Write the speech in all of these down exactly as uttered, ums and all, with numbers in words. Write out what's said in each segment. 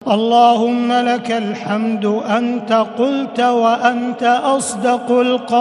اللهم لك الحمد أنت قلت وأنت أصدق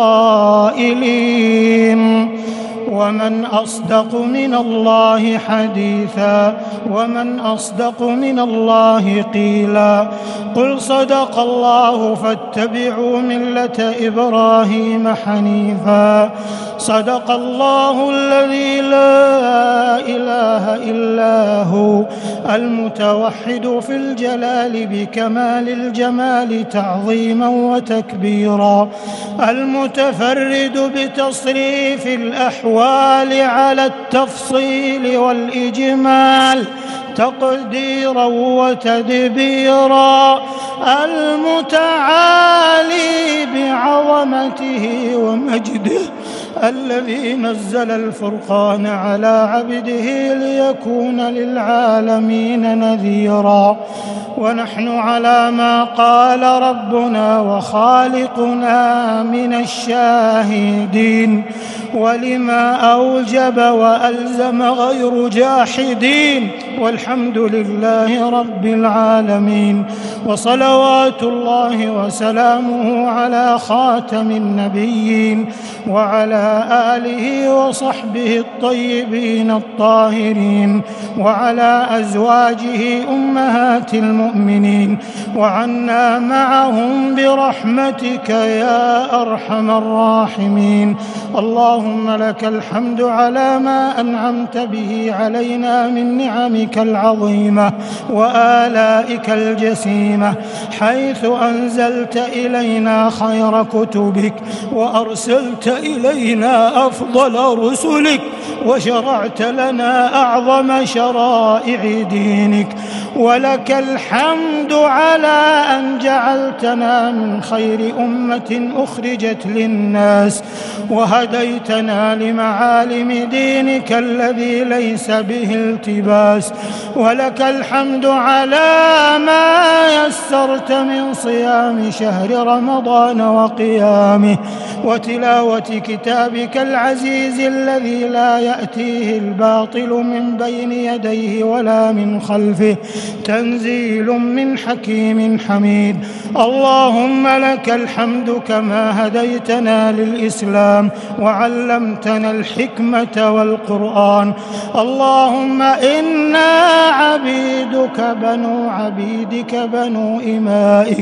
القائلين، ومن أصدق من الله حديثا، ومن أصدق من الله قيلا. قل صدق الله فاتبعوا ملة إبراهيم حنيفا. صدق الله الذي لا إله إلا هو المتوحد في الجلال بكمال الجمال تعظيما وتكبيرا، المتفرد بتصريف الأحوال على التفصيل والإجمال تقديرا وتدبيرا، المتعالي بعظمته ومجده، الذي نزل الفرقان على عبده ليكون للعالمين نذيرا. ونحن على ما قال ربنا وخالقنا من الشاهدين، ولما أوجب وألزم غير جاحدين، والحمد لله رب العالمين. وصلوات الله وسلامه على خاتم النبيين وعلى آله وصحبه الطيبين الطاهرين، وعلى أزواجه أمهات المؤمنين، وعنا معهم برحمتك يا أرحم الراحمين. اللهم لك الحمد على ما أنعمت به علينا من نعمك العظيمة وآلائك الجسيمة، حيث أنزلت إلينا خير كتبك، وأرسلت إلينا أفضل رسلك، وشرعت لنا أعظم شرائع دينك. ولك الحمد على أن جعلتنا من خير أمة أخرجت للناس، وهديتنا لمعالم دينك الذي ليس به التباس. ولك الحمد على ما يسرت من صيام شهر رمضان وقيامه، وتلاوة كتابك العزيز الذي لا يأتيه الباطل من بين يديه ولا من خلفه، تنزيل من حكيم حميد. اللهم لك الحمد كما هديتنا للإسلام وعلمتنا الحكمة والقرآن. اللهم إنا عبيدك بنو عبيدك بنو إمائك،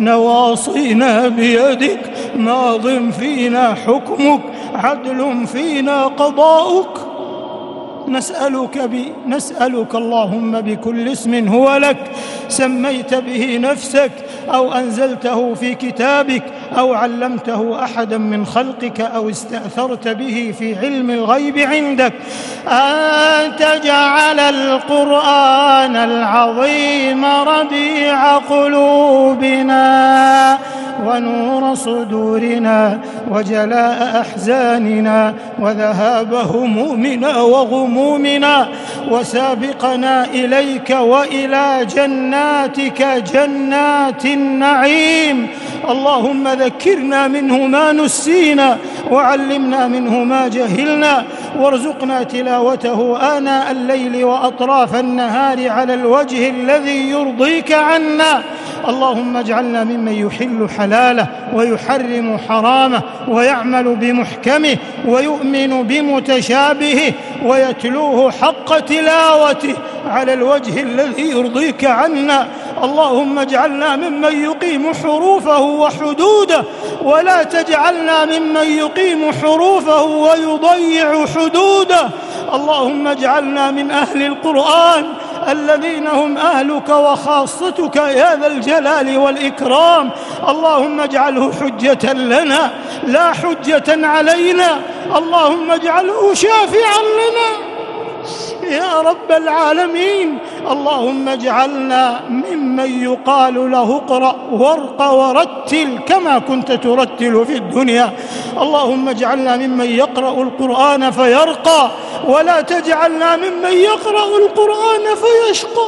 نواصينا بيدك، ماض فينا حكمك، عدل فينا قضاؤك. نسألك, ب... نسألك اللهم بكل اسم هو لك سميت به نفسك أو أنزلته في كتابك أو علمته أحدا من خلقك أو استأثرت به في علم الغيب عندك، أن تجعل القرآن العظيم ربيع قلوبنا ونور صدورنا وجلاء أحزاننا وذهاب همومنا وغمومنا، وسابقنا إليك وإلى جناتك جنات النعيم. اللهم ذكرنا منه ما نسينا، وعلمنا منه ما جهلنا، وارزقنا تلاوته آناء الليل وأطراف النهار على الوجه الذي يرضيك عنا. اللهم اجعلنا ممن يحل حلاله ويحرم حرامه، ويعمل بمحكمه ويؤمن بمتشابهه، ويتلوه حق تلاوته على الوجه الذي يرضيك عنا. اللهم اجعلنا ممن يقيم حروفه وحدوده، ولا تجعلنا ممن يقيم حروفه ويضيع حدوده. اللهم اجعلنا من أهل القرآن الذين هم أهلك وخاصتك يا ذا الجلال والإكرام. اللهم اجعله حجة لنا لا حجة علينا. اللهم اجعله شافعا لنا يا رب العالمين. اللهم اجعلنا ممن يقال له اقرأ وارق ورتل كما كنت ترتل في الدنيا. اللهم اجعلنا ممن يقرأ القرآن فيرقى، ولا تجعلنا ممن يقرأ القرآن فيشقى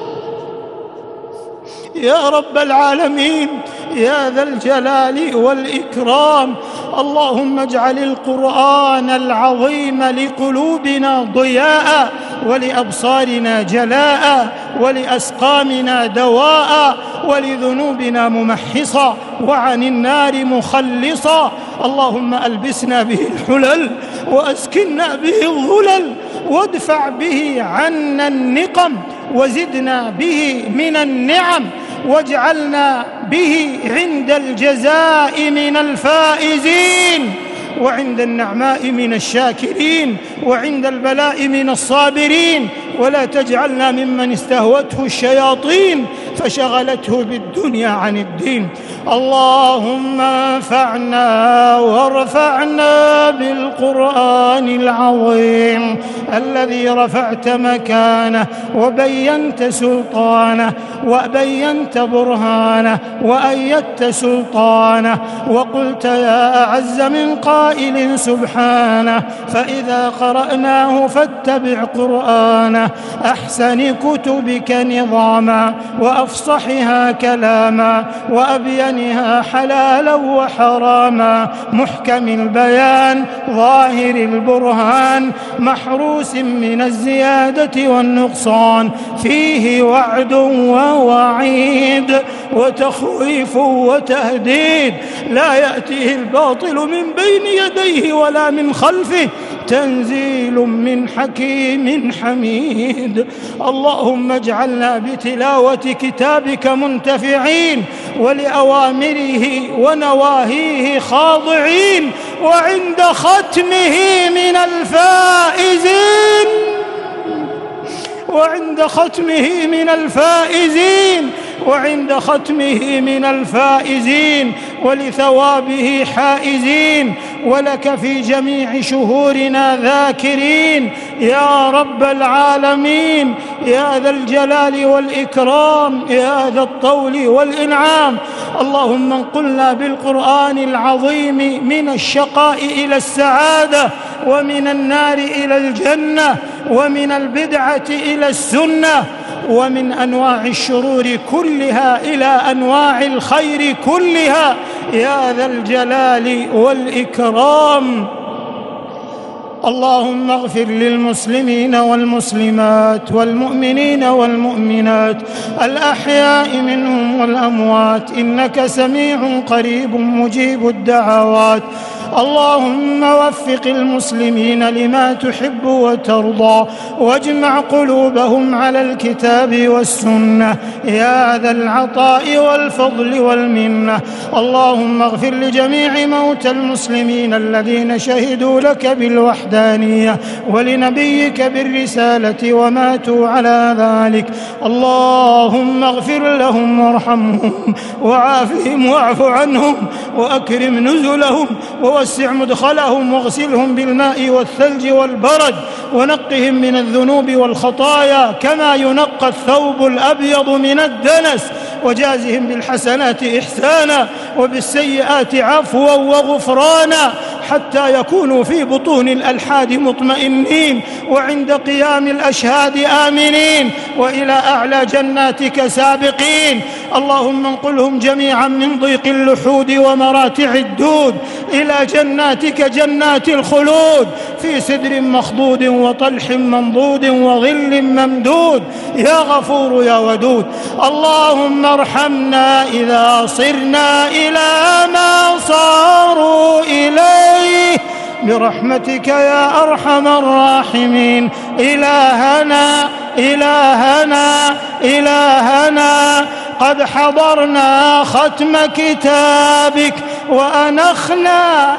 يا رب العالمين يا ذا الجلال والإكرام. اللهم اجعل القرآن العظيم لقلوبنا ضياء ولأبصارنا جلاء، ولأسقامنا دواء، ولذنوبنا ممحصا، وعن النار مخلصا. اللهم ألبسنا به الحلل، وأسكننا به الظلل، وادفع به عنا النقم، وزدنا به من النعم، واجعلنا به عند الجزاء من الفائزين، وعند النعماء من الشاكرين، وعند البلاء من الصابرين. ولا تجعلنا ممن استهوته الشياطين فشغلته بالدنيا عن الدين. اللهم انفعنا وارفعنا بالقرآن العظيم الذي رفعت مكانه، وبينت سلطانه، وبينت برهانه، وأيدت سلطانه، وقلت يا أعز من قائل سبحانه: فإذا قرأناه فاتبع قرآنه، أحسن كتبك نظاما، وأفصحها كلاما، وأبينها حلالا وحراما، محكم البيان، ظاهر البرهان، محروس من الزيادة والنقصان، فيه وعد ووعيد، وتخويف وتهديد، لا يأتيه الباطل من بين يديه ولا من خلفه، تنزيل من حكيم حميد. اللهم اجعلنا بتلاوة كتابك منتفعين، ولأوامره ونواهيه خاضعين، وعند ختمه من الفائزين، وعند ختمه من الفائزين، وعند ختمه من الفائزين، ولثوابه حائزين، ولك في جميع شهورنا ذاكرين يا رب العالمين، يا ذا الجلال والإكرام، يا ذا الطول والإنعام. اللهم انقلنا بالقرآن العظيم من الشقاء إلى السعادة، ومن النار إلى الجنة، ومن البدعة إلى السنة، ومن أنواع الشرور كلها إلى أنواع الخير كلها يا ذا الجلال والإكرام. اللهم اغفر للمسلمين والمسلمات، والمؤمنين والمؤمنات، الأحياء منهم والأموات، إنك سميع قريب مجيب الدعوات. اللهم وفق المسلمين لما تحب وترضى، واجمع قلوبهم على الكتاب والسنة يا ذا العطاء والفضل والمنة. اللهم اغفر لجميع موتى المسلمين الذين شهدوا لك بالوحدانية ولنبيك بالرسالة وماتوا على ذلك. اللهم اغفر لهم وارحمهم وعافهم واعف عنهم وأكرم نزلهم ووسع مدخلهم، واغسلهم بالماء والثلج والبرد، ونقهم من الذنوب والخطايا كما ينقى الثوب الأبيض من الدنس، وجازهم بالحسنات إحسانا وبالسيئات عفوا وغفرانا، حتى يكونوا في بطون الألحاد مطمئنين، وعند قيام الأشهاد آمنين، وإلى أعلى جناتك سابقين. اللهم انقلهم جميعا من ضيق اللحود ومراتع الدود إلى جناتك جنات الخلود، في سدر مخضود وطلح منضود وظل ممدود، يا غفور يا ودود. اللهم ارحمنا إذا صرنا إلى ما صاروا إليه برحمتك يا أرحم الراحمين. إلهنا إلهنا إلهنا قد حضرنا ختم كتابك وأنخنا,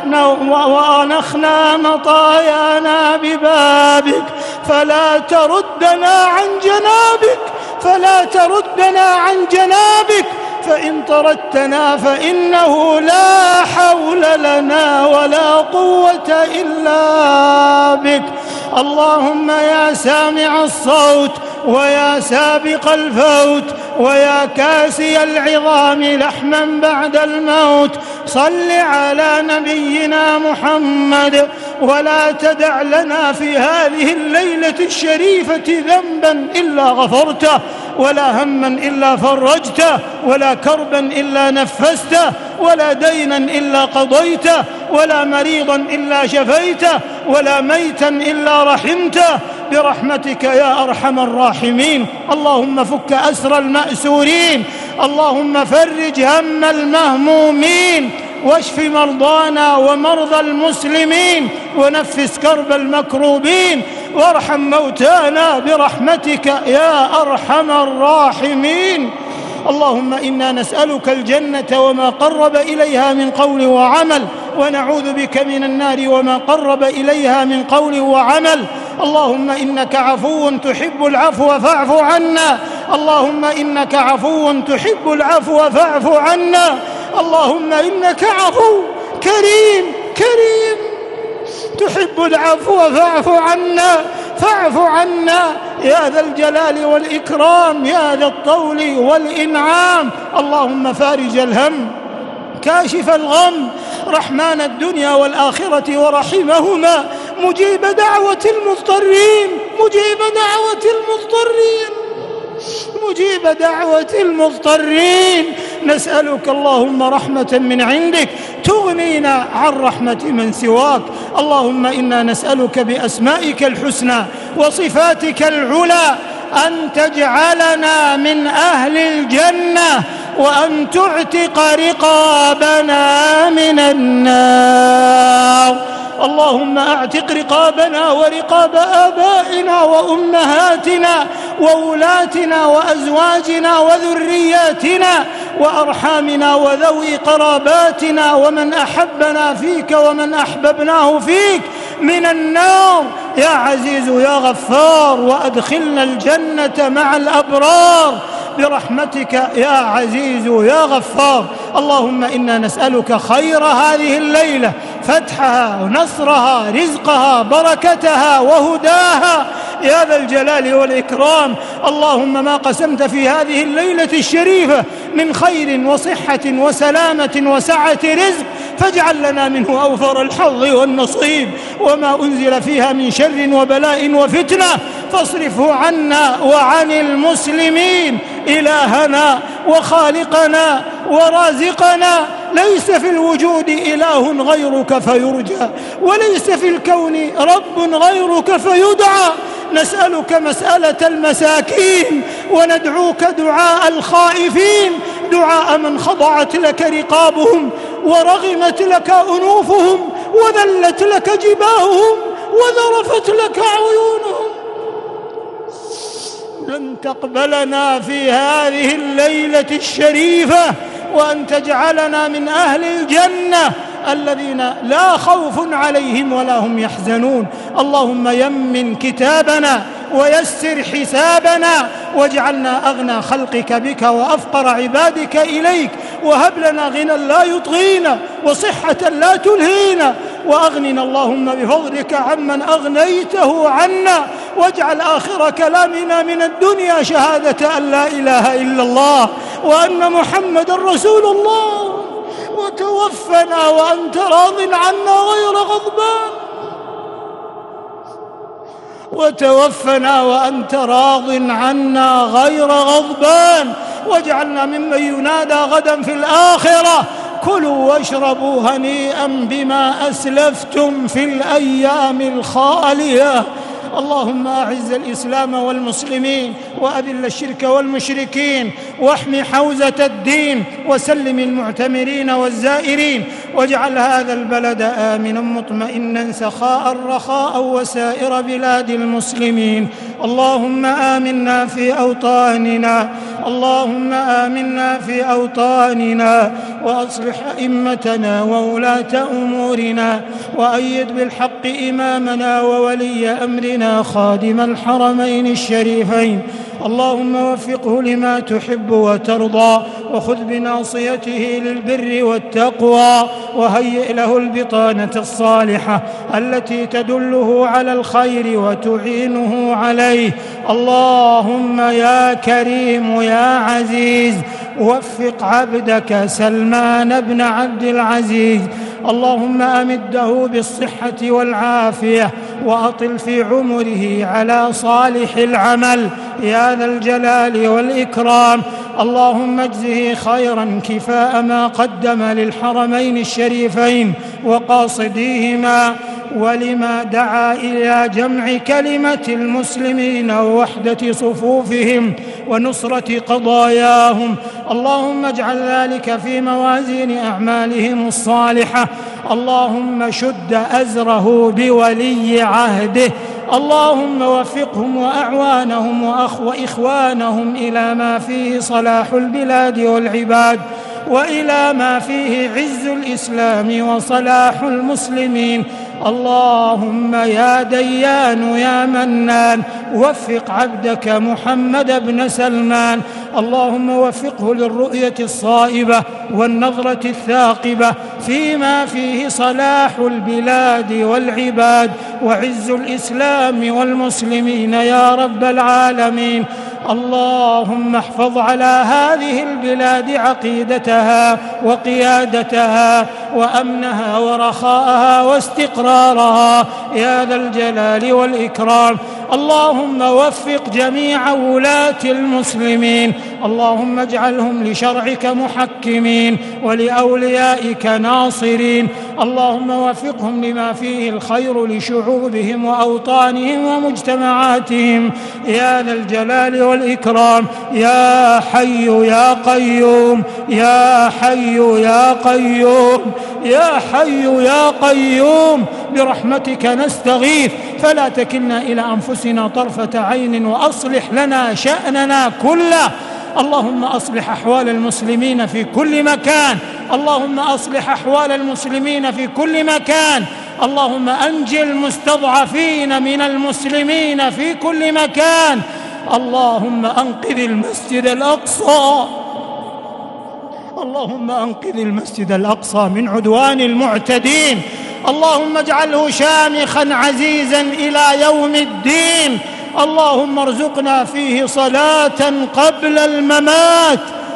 وأنخنا مطايانا ببابك، فلا تردنا عن جنابك، فلا تردنا عن جنابك، فإن طردتنا فإنه لا حول لنا ولا قوة إلا بك. اللهم يا سامع الصوت، ويا سابق الفوت، ويا كاسي العظام لحما بعد الموت، صل على نبينا محمد، ولا تدع لنا في هذه الليلة الشريفة ذنبا إلا غفرته، ولا هما إلا فرجته، ولا كربا إلا نفسته، ولا دينا إلا قضيته، ولا مريضا إلا شفيته، ولا ميتا إلا رحمته، برحمتك يا أرحم الراحمين. اللهم فك أسر المأسورين، اللهم فرج هم المهمومين، واشف مرضانا ومرضى المسلمين، ونفس كرب المكروبين، وارحم موتانا برحمتك يا أرحم الراحمين. اللهم إنا نسألك الجنة وما قرب إليها من قول وعمل، ونعوذ بك من النار وما قرب إليها من قول وعمل. اللهم إنك عفو تحب العفو فاعف عنا، اللهم إنك عفو تحب العفو فاعف عنا، اللهم إنك عفو كريم كريم تحب العفو فاعف عنا فاعف عنا يا ذا الجلال والإكرام يا ذا الطول والإنعام. اللهم فارج الهم كاشف الغم رحمن الدنيا والآخرة ورحمهما، مجيب دعوة المضطرين مجيب دعوة المضطرين مجيب دعوة المضطرين. نسألك اللهم رحمة من عندك تغنينا عن رحمة من سواك. اللهم إنا نسألك بأسمائك الحسنى وصفاتك العلى أن تجعلنا من أهل الجنة، وأن تعتق رقابنا من النار. اللهم اعتق رقابنا ورقاب آبائنا وأمهاتنا وولاتنا وأزواجنا وذرياتنا وأرحامنا وذوي قراباتنا ومن أحبنا فيك ومن أحببناه فيك من النار يا عزيز يا غفار، وأدخلنا الجنة مع الأبرار برحمتك يا عزيز يا غفار. اللهم إنا نسألك خير هذه الليلة، فتحها ونصرها رزقها بركتها وهداها يا ذا الجلال والإكرام. اللهم ما قسمت في هذه الليلة الشريفة من خير وصحة وسلامة وسعة رزق فاجعل لنا منه أوفر الحظ والنصيب، وما أنزل فيها من شر وبلاء وفتنة فاصرفه عنا وعن المسلمين. إلهنا وخالقنا ورازقنا، ليس في الوجود إله غيرك فيرجى، وليس في الكون رب غيرك فيدعى. نسألك مسألة المساكين، وندعوك دعاء الخائفين، دعاء من خضعت لك رقابهم ورغمت لك أنوفهم وذلت لك جباههم وذرفت لك عيونهم. لن تقبلنا في هذه الليلة الشريفة، وأن تجعلنا من أهل الجنة الذين لا خوف عليهم ولا هم يحزنون. اللهم يمن كتابنا ويسر حسابنا، واجعلنا أغنى خلقك بك وأفقر عبادك إليك، وهب لنا غنى لا يطغينا وصحة لا تلهينا، وأغننا اللهم بفضلك عمن أغنيته عنا، واجعل آخر كلامنا من الدنيا شهادة أن لا إله إلا الله وأن محمد رسول الله، وتوفنا وأنت راض عنا غير غضبان وتوفنا وأنت راض عنا غير غضبان واجعلنا ممن ينادى غدا في الآخرة: كلوا واشربوا هنيئا بما أسلفتم في الأيام الخالية. اللهم أعز الإسلام والمسلمين، وأذل الشرك والمشركين، واحم حوزة الدين، وسلم المعتمرين والزائرين، واجعل هذا البلد آمنا مطمئنا سخاء رخاء وسائر بلاد المسلمين. اللهم آمنا في أوطاننا اللهم آمنا في أوطاننا وأصلح أئمتنا وولاة أمورنا، وأيد بالحق إمامنا وولي أمرنا خادم الحرمين الشريفين. اللهم وفقه لما تحب وترضى، وخذ بناصيته للبر والتقوى، وهيئ له البطانة الصالحة التي تدله على الخير وتعينه عليه. اللهم يا كريم يا عزيز وفق عبدك سلمان بن عبد العزيز، اللهم أمده بالصحة والعافية، وأطل في عمره على صالح العمل يا ذا الجلال والإكرام. اللهم اجزه خيرا كفاء ما قدم للحرمين الشريفين وقاصديهما، ولما دعا إلى جمع كلمة المسلمين ووحدة صفوفهم ونصرة قضاياهم. اللهم اجعل ذلك في موازين أعمالهم الصالحة. اللهم شد أزره بولي عهده. اللهم وفقهم وأعوانهم وإخوانهم إلى ما فيه صلاح البلاد والعباد، وإلى ما فيه عز الإسلام وصلاح المسلمين. اللهم يا ديان يا منان وفق عبدك محمد بن سلمان. اللهم وفقه للرؤية الصائبة والنظرة الثاقبة فيما فيه صلاح البلاد والعباد وعز الإسلام والمسلمين يا رب العالمين. اللهم احفظ على هذه البلاد عقيدتها وقيادتها وأمنها ورخاءها واستقرارها يا ذا الجلال والإكرام. اللهم وفق جميع ولاة المسلمين. اللهم اجعلهم لشرعك محكمين ولأوليائك ناصرين. اللهم وفقهم لما فيه الخير لشعوبهم وأوطانهم ومجتمعاتهم يا ذا الجلال والإكرام. يا حي يا قيوم يا حي يا قيوم يا حي يا قيوم برحمتك نستغيث فلا تكلنا إلى أنفسنا طرفة عين وأصلح لنا شأننا كله. اللهم أصلح أحوال المسلمين في كل مكان. اللهم أصلح أحوال المسلمين في كل مكان. اللهم أنج المستضعفين من المسلمين في كل مكان. اللهم أنقذ المسجد الأقصى. اللهم أنقذ المسجد الأقصى من عدوان المعتدين. اللهم اجعله شامخا عزيزا إلى يوم الدين. اللهم ارزقنا فيه صلاة قبل الممات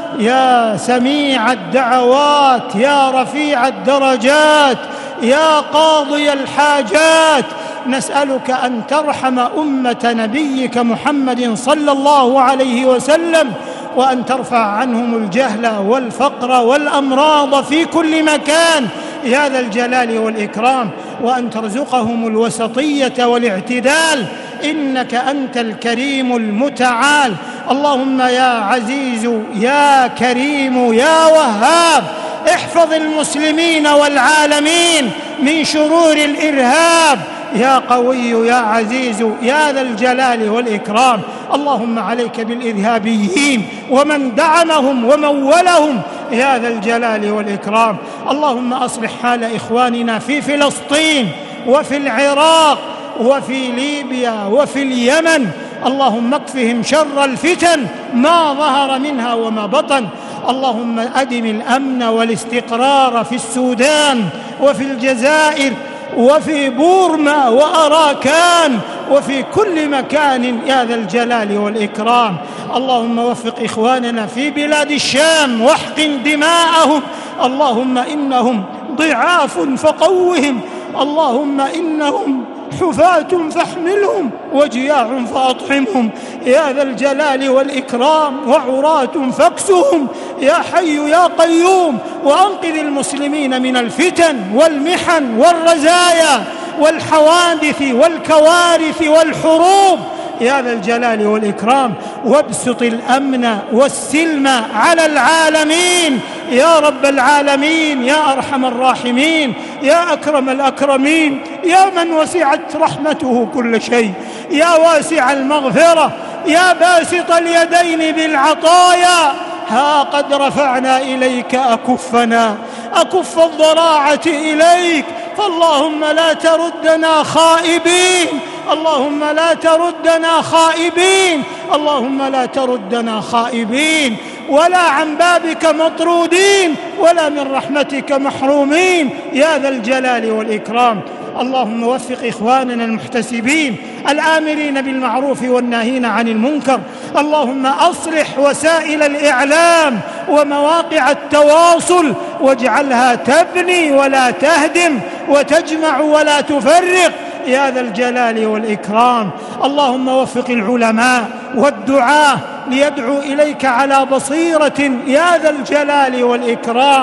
يا سميع الدعوات يا رفيع الدرجات يا قاضي الحاجات. نسألك أن ترحم أمة نبيك محمد صلى الله عليه وسلم، وأن ترفع عنهم الجهل والفقر والأمراض في كل مكان يا ذا الجلال والإكرام، وأن ترزقهم الوسطية والاعتدال، إنك أنت الكريم المتعال. اللهم يا عزيز يا كريم يا وهاب احفظ المسلمين والعالمين من شرور الإرهاب يا قوي يا عزيز يا ذا الجلال والإكرام. اللهم عليك بالإرهابيين ومن دعمهم ومولهم يا ذا الجلال والإكرام. اللهم أصلح حال إخواننا في فلسطين وفي العراق وفي ليبيا وفي اليمن. اللهم اكفهم شر الفتن ما ظهر منها وما بطن. اللهم أدم الأمن والاستقرار في السودان وفي الجزائر وفي بورما وأراكان وفي كل مكان يا ذا الجلال والإكرام. اللهم وفق إخواننا في بلاد الشام واحقن دماءهم. اللهم إنهم ضعاف فقوهم. اللهم إنهم حفاة فاحملهم وجياع فأطعمهم يا ذا الجلال والإكرام، وعراة فاكسهم يا حي يا قيوم. وأنقذ المسلمين من الفتن والمحن والرزايا والحوادث والكوارث والحروب يا ذا الجلال والإكرام. وابسط الأمن والسلم على العالمين يا رب العالمين يا أرحم الراحمين يا أكرم الأكرمين يا من وسعت رحمته كل شيء يا واسع المغفرة يا باسط اليدين بالعطايا. ها قد رفعنا إليك أكفنا أكف الضراعة إليك، فاللهم لا تردنا خائبين. اللهم لا تردنا خائبين. اللهم لا تردنا خائبين ولا عن بابك مطرودين ولا من رحمتك محرومين يا ذا الجلال والإكرام. اللهم وفق إخواننا المحتسبين الآمرين بالمعروف والناهين عن المنكر. اللهم أصلح وسائل الإعلام ومواقع التواصل واجعلها تبني ولا تهدم وتجمع ولا تفرق يا ذا الجلال والإكرام. اللهم وفق العلماء والدعاة ليدعوا إليك على بصيرة يا ذا الجلال والإكرام.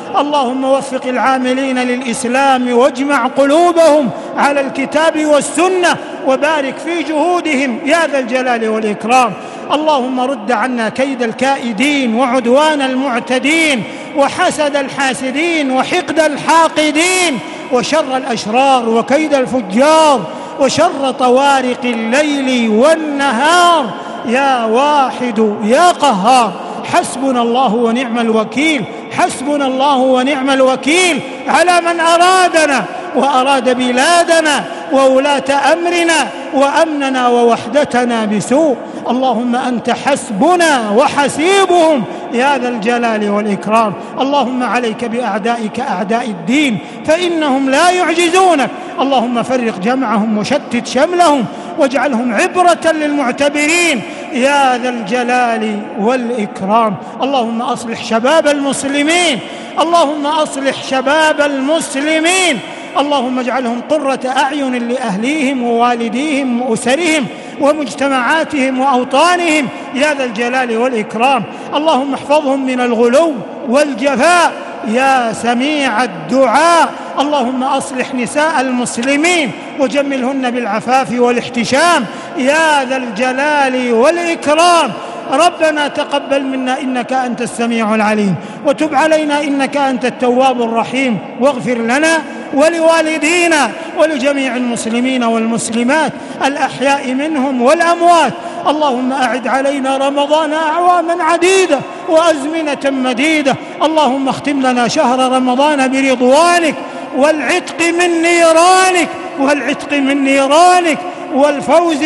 اللهم وفق العاملين للإسلام واجمع قلوبهم على الكتاب والسنة وبارك في جهودهم يا ذا الجلال والإكرام. اللهم رد عنا كيد الكائدين وعدوان المعتدين وحسد الحاسدين وحقد الحاقدين وشر الأشرار وكيد الفجار وشر طوارق الليل والنهار يا واحد يا قهار. حسبنا الله ونعم الوكيل، حسبنا الله ونعم الوكيل على من أرادنا وأراد بلادنا وولاة أمرنا وأمننا ووحدتنا بسوء. اللهم أنت حسبنا وحسيبهم يا ذا الجلال والإكرام. اللهم عليك بأعدائك أعداء الدين فإنهم لا يعجزونك. اللهم فرق جمعهم وشتت شملهم واجعلهم عبرة للمعتبرين يا ذا الجلال والإكرام. اللهم أصلح شباب المسلمين، اللهم أصلح شباب المسلمين، اللهم اجعلهم قرة أعين لأهليهم ووالديهم وأسرهم ومجتمعاتهم وأوطانهم يا ذا الجلال والإكرام. اللهم احفظهم من الغلو والجفاء يا سميع الدعاء. اللهم أصلح نساء المسلمين وجملهن بالعفاف والاحتشام يا ذا الجلال والإكرام. ربنا تقبل منا إنك أنت السميع العليم وتب علينا إنك أنت التواب الرحيم واغفر لنا ولوالدينا ولجميع المسلمين والمسلمات الأحياء منهم والأموات. اللهم أعد علينا رمضان أعواما عديدة وأزمنة مديدة. اللهم اختم لنا شهر رمضان برضوانك والعتق من نيرانك والعتق من نيرانك والفوز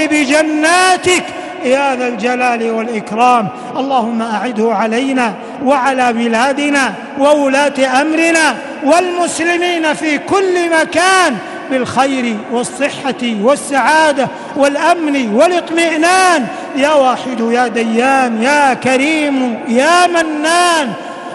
بجناتك يا ذا الجلال والإكرام. اللهم أعده علينا وعلى بلادنا وولاة أمرنا والمسلمين في كل مكان بالخير والصحة والسعادة والأمن والاطمئنان يا واحد يا ديان يا كريم يا منان.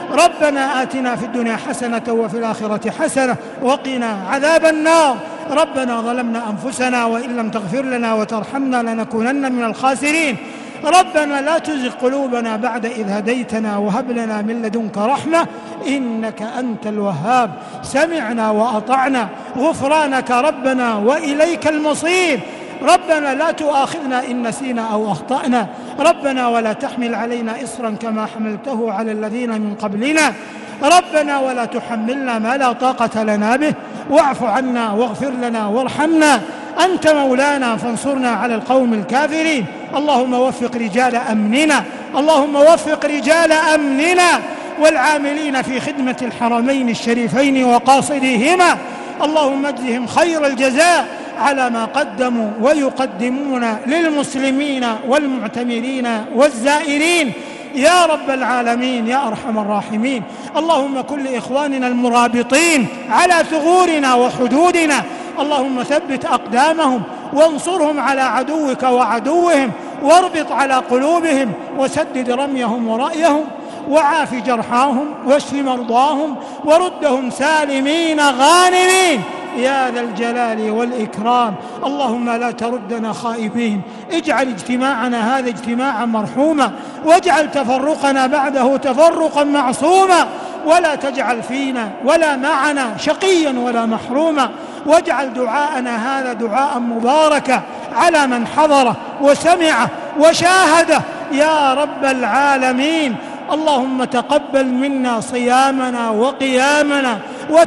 ربنا آتنا في الدنيا حسنة وفي الآخرة حسنة وقنا عذاب النار. ربنا ظلمنا أنفسنا وإن لم تغفر لنا وترحمنا لنكونن من الخاسرين. ربنا لا تزغ قلوبنا بعد إذ هديتنا وهب لنا من لدنك رحمة إنك أنت الوهاب. سمعنا وأطعنا غفرانك ربنا وإليك المصير. ربنا لا تؤاخذنا إن نسينا أو أخطأنا. ربنا ولا تحمل علينا إصرا كما حملته على الذين من قبلنا. ربنا ولا تحملنا ما لا طاقة لنا به واعف عنا واغفر لنا وارحمنا أنت مولانا فانصرنا على القوم الكافرين. اللهم وفق رجال أمننا، اللهم وفق رجال أمننا والعاملين في خدمة الحرمين الشريفين وقاصديهما. اللهم اجزهم خير الجزاء على ما قدموا ويقدمون للمسلمين والمعتمرين والزائرين يا رب العالمين يا أرحم الراحمين. اللهم كن لإخواننا المرابطين على ثغورنا وحدودنا، اللهم ثبت أقدامهم وانصرهم على عدوك وعدوهم واربط على قلوبهم وسدد رميهم ورأيهم وعاف جرحاهم واشف مرضاهم وردهم سالمين غانمين يا ذا الجلال والإكرام. اللهم لا تردنا خائبين، اجعل اجتماعنا هذا اجتماعا مرحوما واجعل تفرقنا بعده تفرقا معصوما ولا تجعل فينا ولا معنا شقيا ولا محروما واجعل دعاءنا هذا دعاء مباركا على من حضره وسمعه وشاهده يا رب العالمين. اللهم تقبل منا صيامنا وقيامنا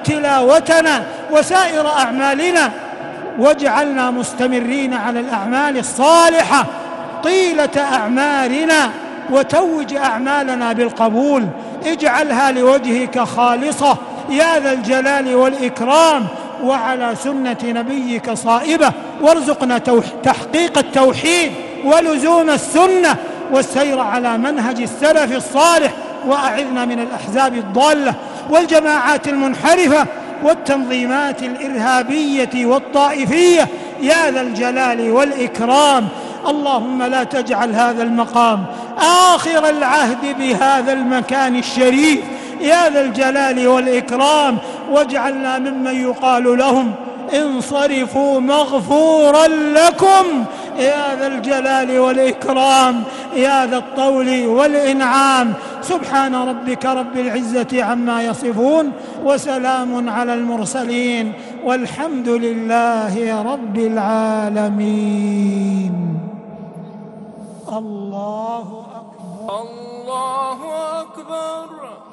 وتلاوتنا وسائر أعمالنا واجعلنا مستمرين على الأعمال الصالحة طيلة أعمارنا وتوج أعمالنا بالقبول. اجعلها لوجهك خالصة يا ذا الجلال والإكرام وعلى سنة نبيك صائبة. وارزقنا تحقيق التوحيد ولزوم السنة والسير على منهج السلف الصالح وأعذنا من الأحزاب الضالة والجماعات المنحرفة والتنظيمات الإرهابية والطائفية يا ذا الجلال والإكرام. اللهم لا تجعل هذا المقام آخر العهد بهذا المكان الشريف يا ذا الجلال والإكرام واجعلنا ممن يقال لهم انصرفوا مغفورا لكم يا ذا الجلال والإكرام. يا ذا الطول والإنعام. سبحان ربك رب العزة عما يصفون، وسلام على المرسلين، والحمد لله رب العالمين. الله أكبر. الله أكبر.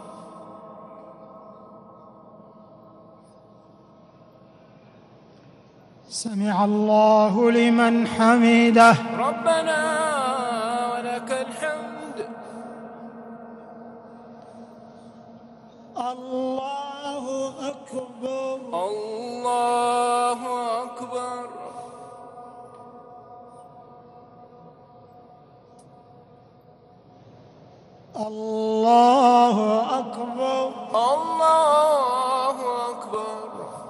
سمع الله لمن حمده. ربنا ولك الحمد. الله أكبر. الله أكبر. الله أكبر. الله أكبر.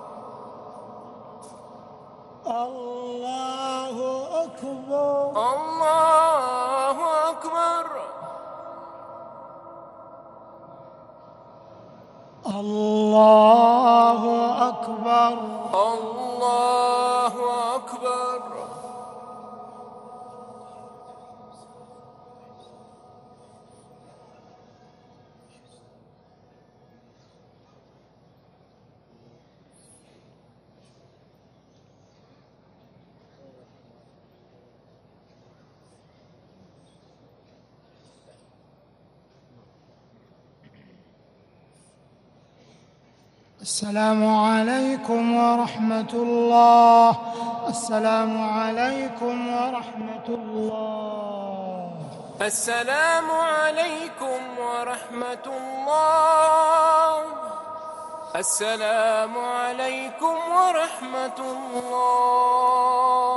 الله أكبر. الله أكبر. الله أكبر. الله أكبر. السلام عليكم ورحمة الله. السلام عليكم ورحمة الله. السلام عليكم ورحمة الله. السلام عليكم ورحمة الله.